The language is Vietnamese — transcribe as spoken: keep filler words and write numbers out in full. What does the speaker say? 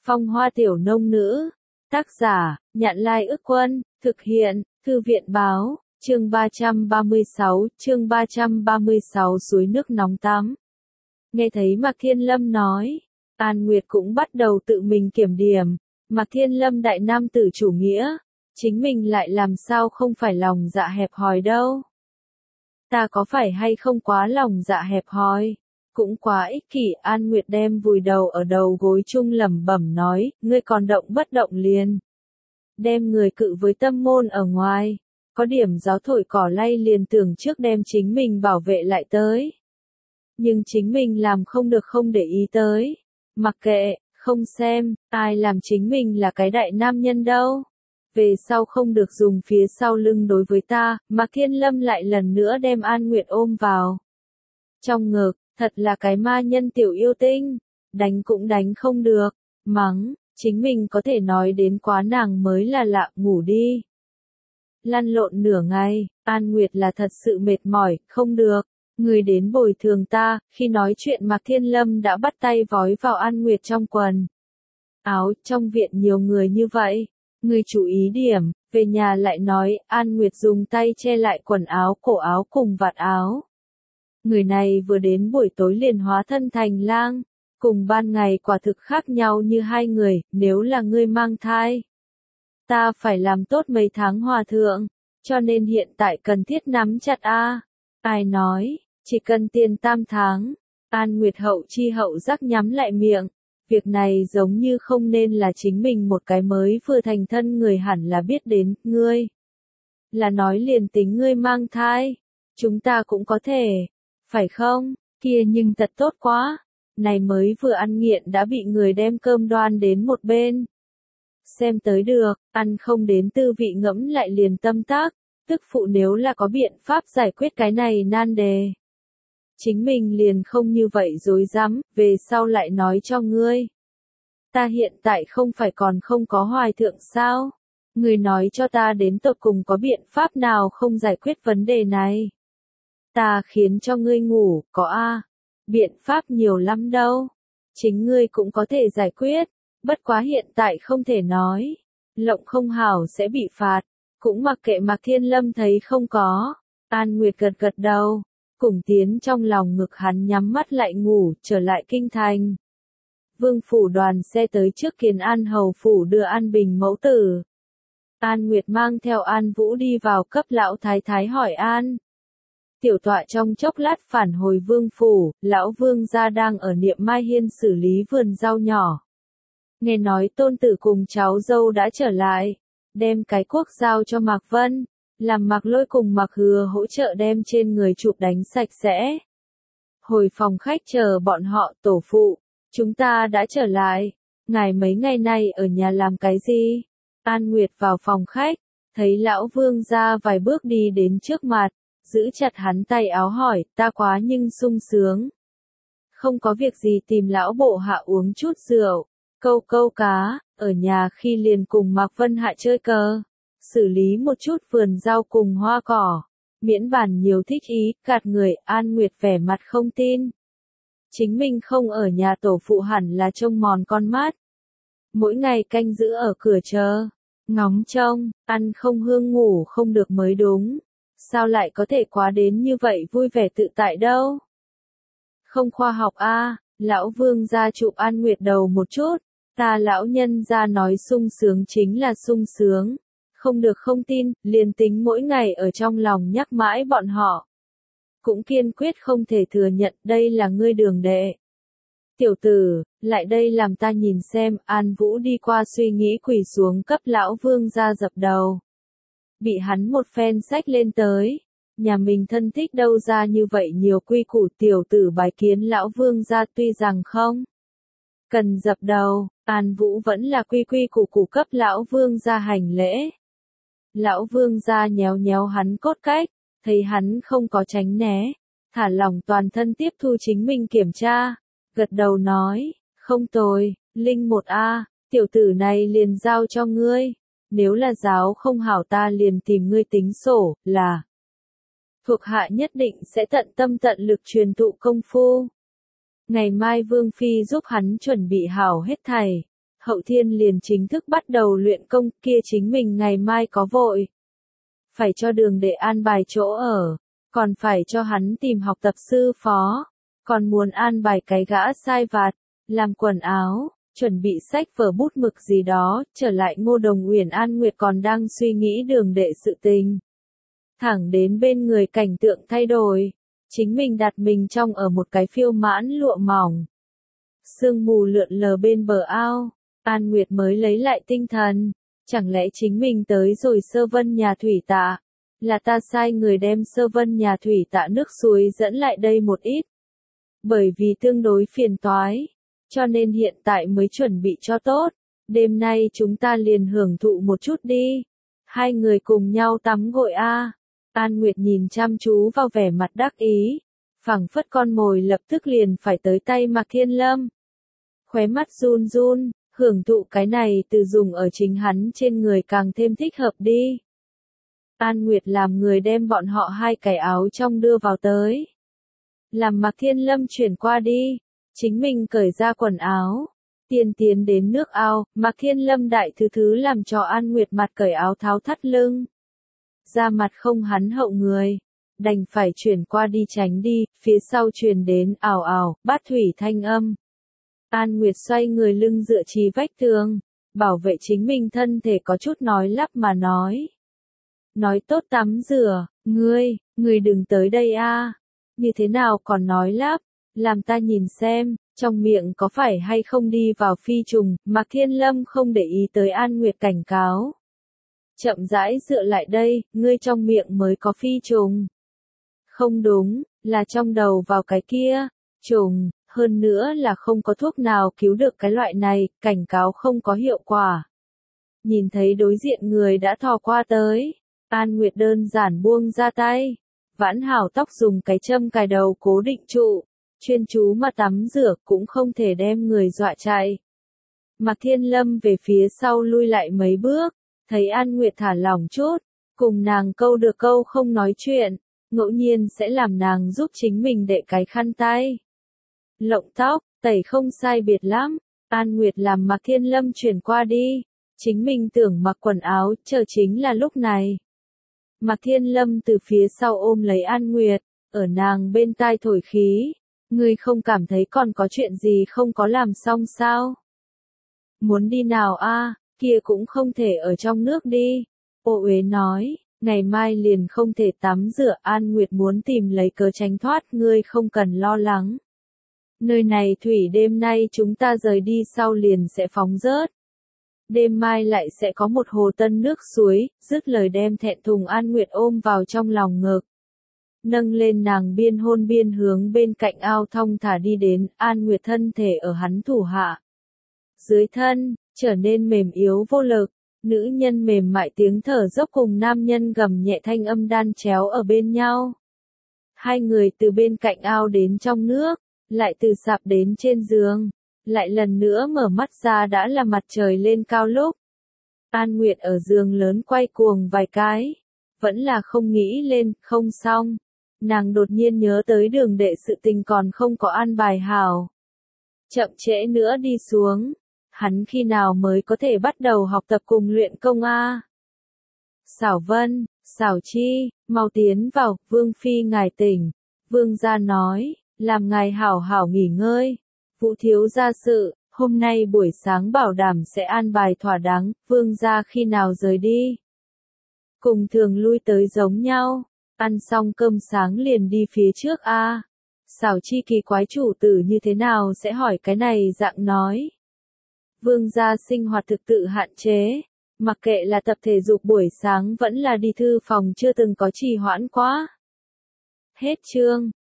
Phong Hoa Tiểu Nông Nữ. Tác giả, Nhạn Lai Ức Quân. Thực hiện, Thư viện Báo. Chương ba trăm ba mươi sáu, chương ba trăm ba mươi sáu suối nước nóng tắm. Nghe thấy Mạc Thiên Lâm nói, An Nguyệt cũng bắt đầu tự mình kiểm điểm. Mạc Thiên Lâm đại nam tử chủ nghĩa, chính mình lại làm sao không phải lòng dạ hẹp hòi đâu. Ta có phải hay không quá lòng dạ hẹp hòi? Cũng quá ích kỷ. An Nguyệt đem vùi đầu ở đầu gối chung lẩm bẩm nói, ngươi còn động bất động liền. Đem người cự với tâm môn ở ngoài, có điểm gió thổi cỏ lay liền tưởng trước đem chính mình bảo vệ lại tới. Nhưng chính mình làm không được không để ý tới. Mặc kệ, không xem, ai làm chính mình là cái đại nam nhân đâu. Về sau không được dùng phía sau lưng đối với ta. Mạc Thiên Lâm lại lần nữa đem An Nguyệt ôm vào trong ngực. Thật là cái ma nhân tiểu yêu tinh, đánh cũng đánh không được, mắng, chính mình có thể nói đến quá nàng mới là lạ. Ngủ đi. Lăn lộn nửa ngày, An Nguyệt là thật sự mệt mỏi, không được, người đến bồi thường ta. Khi nói chuyện Mạc Thiên Lâm đã bắt tay vói vào An Nguyệt trong quần áo. Trong viện nhiều người như vậy, người chú ý điểm, về nhà lại nói. An Nguyệt dùng tay che lại quần áo, cổ áo cùng vạt áo. Người này vừa đến buổi tối liền hóa thân thành lang, cùng ban ngày quả thực khác nhau như hai người. Nếu là ngươi mang thai, ta phải làm tốt mấy tháng hòa thượng, cho nên hiện tại cần thiết nắm chặt a. Ai nói, chỉ cần tiền tam tháng. An Nguyệt hậu chi hậu giác nhắm lại miệng, việc này giống như không nên là chính mình một cái mới vừa thành thân người hẳn là biết đến. Ngươi là nói liền tính ngươi mang thai, chúng ta cũng có thể, phải không? Kia nhưng thật tốt quá. Này mới vừa ăn nghiện đã bị người đem cơm đoan đến một bên. Xem tới được, ăn không đến tư vị ngẫm lại liền tâm tác. Tức phụ nếu là có biện pháp giải quyết cái này nan đề, chính mình liền không như vậy dối rắm, về sau lại nói cho ngươi. Ta hiện tại không phải còn không có hoài thượng sao? Ngươi nói cho ta đến tột cùng có biện pháp nào không giải quyết vấn đề này? Ta khiến cho ngươi ngủ, có a, biện pháp nhiều lắm đâu. Chính ngươi cũng có thể giải quyết, bất quá hiện tại không thể nói. Lộng không hảo sẽ bị phạt, cũng mặc kệ. Mạc Thiên Lâm thấy không có. An Nguyệt gật gật đầu, cùng tiến trong lòng ngực hắn nhắm mắt lại ngủ. Trở lại kinh thành, Vương phủ đoàn xe tới trước Kiến An hầu phủ đưa An Bình mẫu tử. An Nguyệt mang theo An Vũ đi vào cấp lão thái thái hỏi an. Tiểu tọa trong chốc lát phản hồi vương phủ. Lão vương gia đang ở Niệm Mai Hiên xử lý vườn rau nhỏ. Nghe nói tôn tử cùng cháu dâu đã trở lại, đem cái cuốc giao cho Mạc Vân, làm Mạc Lôi cùng Mạc Hừa hỗ trợ đem trên người chụp đánh sạch sẽ. Hồi phòng khách chờ bọn họ. Tổ phụ, chúng ta đã trở lại, ngài mấy ngày nay ở nhà làm cái gì? An Nguyệt vào phòng khách, thấy lão vương gia vài bước đi đến trước mặt, giữ chặt hắn tay áo hỏi. Ta quá nhưng sung sướng. Không có việc gì, tìm lão bộ hạ uống chút rượu, câu câu cá, ở nhà khi liền cùng Mạc Vân Hạ chơi cờ, xử lý một chút vườn rau cùng hoa cỏ, miễn bàn nhiều thích ý, gạt người. An Nguyệt vẻ mặt không tin. Chính mình không ở nhà, tổ phụ hẳn là trông mòn con mắt, mỗi ngày canh giữ ở cửa chờ, ngóng trông, ăn không hương ngủ không được mới đúng. Sao lại có thể quá đến như vậy vui vẻ tự tại đâu? Không khoa học a. À, lão vương gia chụp An Nguyệt đầu một chút. Ta lão nhân gia nói sung sướng chính là sung sướng. Không được không tin, liền tính mỗi ngày ở trong lòng nhắc mãi bọn họ, cũng kiên quyết không thể thừa nhận. Đây là ngươi đường đệ. Tiểu tử, lại đây làm ta nhìn xem. An Vũ đi qua suy nghĩ quỳ xuống cấp lão vương gia dập đầu. Bị hắn một phen xách lên tới. Nhà mình thân thích đâu ra như vậy nhiều quy củ. Tiểu tử bái kiến lão vương gia, tuy rằng không cần dập đầu, An Vũ vẫn là quy quy củ củ cấp lão vương gia hành lễ. Lão vương gia nhéo nhéo hắn cốt cách, thấy hắn không có tránh né, thả lỏng toàn thân tiếp thu chính mình kiểm tra, gật đầu nói, không tồi, linh một a, tiểu tử này liền giao cho ngươi. Nếu là giáo không hảo ta liền tìm ngươi tính sổ. Là thuộc hạ nhất định sẽ tận tâm tận lực truyền thụ công phu. Ngày mai Vương Phi giúp hắn chuẩn bị hảo hết thảy, hậu thiên liền chính thức bắt đầu luyện công, kia chính mình ngày mai có vội. Phải cho Đường Đệ an bài chỗ ở, còn phải cho hắn tìm học tập sư phó, còn muốn an bài cái gã sai vặt, làm quần áo, chuẩn bị sách vở bút mực gì đó, trở lại Ngô Đồng Uyển An Nguyệt còn đang suy nghĩ Đường Đệ sự tình. Thẳng đến bên người cảnh tượng thay đổi, chính mình đặt mình trong ở một cái phiêu mãn lụa mỏng. Sương mù lượn lờ bên bờ ao, An Nguyệt mới lấy lại tinh thần, chẳng lẽ chính mình tới rồi Sơ Vân nhà thủy tạ, là ta sai người đem Sơ Vân nhà thủy tạ nước suối dẫn lại đây một ít. Bởi vì tương đối phiền toái, cho nên hiện tại mới chuẩn bị cho tốt, đêm nay chúng ta liền hưởng thụ một chút đi. Hai người cùng nhau tắm gội a. An Nguyệt nhìn chăm chú vào vẻ mặt đắc ý, phảng phất con mồi lập tức liền phải tới tay Mạc Thiên Lâm. Khóe mắt run run, hưởng thụ cái này từ dùng ở chính hắn trên người càng thêm thích hợp đi. An Nguyệt làm người đem bọn họ hai cái áo trong đưa vào tới. Làm Mạc Thiên Lâm chuyển qua đi, chính mình cởi ra quần áo. Tiên tiến đến nước ao, Mạc Thiên Lâm đại thứ thứ làm cho An Nguyệt mặt cởi áo tháo thắt lưng. Ra mặt không hắn hậu người, đành phải chuyển qua đi tránh đi, phía sau truyền đến ảo ảo, bát thủy thanh âm. An Nguyệt xoay người lưng dựa trì vách tường, bảo vệ chính mình thân thể có chút nói lắp mà nói. Nói tốt tắm rửa, ngươi, ngươi đừng tới đây a. Như thế nào còn nói lắp, làm ta nhìn xem, trong miệng có phải hay không đi vào phi trùng, Mạc Thiên Lâm không để ý tới An Nguyệt cảnh cáo. Chậm rãi dựa lại đây, ngươi trong miệng mới có phi trùng. Không đúng, là trong đầu vào cái kia, trùng, hơn nữa là không có thuốc nào cứu được cái loại này, cảnh cáo không có hiệu quả. Nhìn thấy đối diện người đã thò qua tới, An Nguyệt đơn giản buông ra tay, vãn hảo tóc dùng cái châm cài đầu cố định trụ, chuyên chú mà tắm rửa cũng không thể đem người dọa chạy. Mạc Thiên Lâm về phía sau lui lại mấy bước, thấy An Nguyệt thả lỏng chút, cùng nàng câu được câu không nói chuyện, ngẫu nhiên sẽ làm nàng giúp chính mình đệ cái khăn tay. Lộng tóc, tẩy không sai biệt lắm, An Nguyệt làm Mạc Thiên Lâm chuyển qua đi, chính mình tưởng mặc quần áo, chờ chính là lúc này. Mạc Thiên Lâm từ phía sau ôm lấy An Nguyệt, ở nàng bên tai thổi khí, ngươi không cảm thấy còn có chuyện gì không có làm xong sao? Muốn đi nào a? Kia cũng không thể ở trong nước đi. Ô Uế nói, ngày mai liền không thể tắm rửa, An Nguyệt muốn tìm lấy cớ tránh thoát, ngươi không cần lo lắng. Nơi này thủy đêm nay chúng ta rời đi sau liền sẽ phóng rớt. Đêm mai lại sẽ có một hồ tân nước suối, dứt lời đem thẹn thùng An Nguyệt ôm vào trong lòng ngực. Nâng lên nàng biên hôn biên hướng bên cạnh ao thong thả đi đến, An Nguyệt thân thể ở hắn thủ hạ. Dưới thân, trở nên mềm yếu vô lực, nữ nhân mềm mại tiếng thở dốc cùng nam nhân gầm nhẹ thanh âm đan chéo ở bên nhau. Hai người từ bên cạnh ao đến trong nước, lại từ sạp đến trên giường, lại lần nữa mở mắt ra đã là mặt trời lên cao lúc. An Nguyệt ở giường lớn quay cuồng vài cái, vẫn là không nghĩ lên, không xong. Nàng đột nhiên nhớ tới Đường Đệ sự tình còn không có an bài hảo. Chậm trễ nữa đi xuống, hắn khi nào mới có thể bắt đầu học tập cùng luyện công a? Xảo Vân, Xảo Chi, mau tiến vào, Vương Phi ngài tỉnh. Vương gia nói, làm ngài hảo hảo nghỉ ngơi. Vũ thiếu gia sự, hôm nay buổi sáng bảo đảm sẽ an bài thỏa đáng, Vương gia khi nào rời đi. Cùng thường lui tới giống nhau, ăn xong cơm sáng liền đi phía trước a. Xảo Chi kỳ quái chủ tử như thế nào sẽ hỏi cái này dạng nói. Vương gia sinh hoạt thực tự hạn chế, mặc kệ là tập thể dục buổi sáng vẫn là đi thư phòng chưa từng có trì hoãn quá. Hết chương.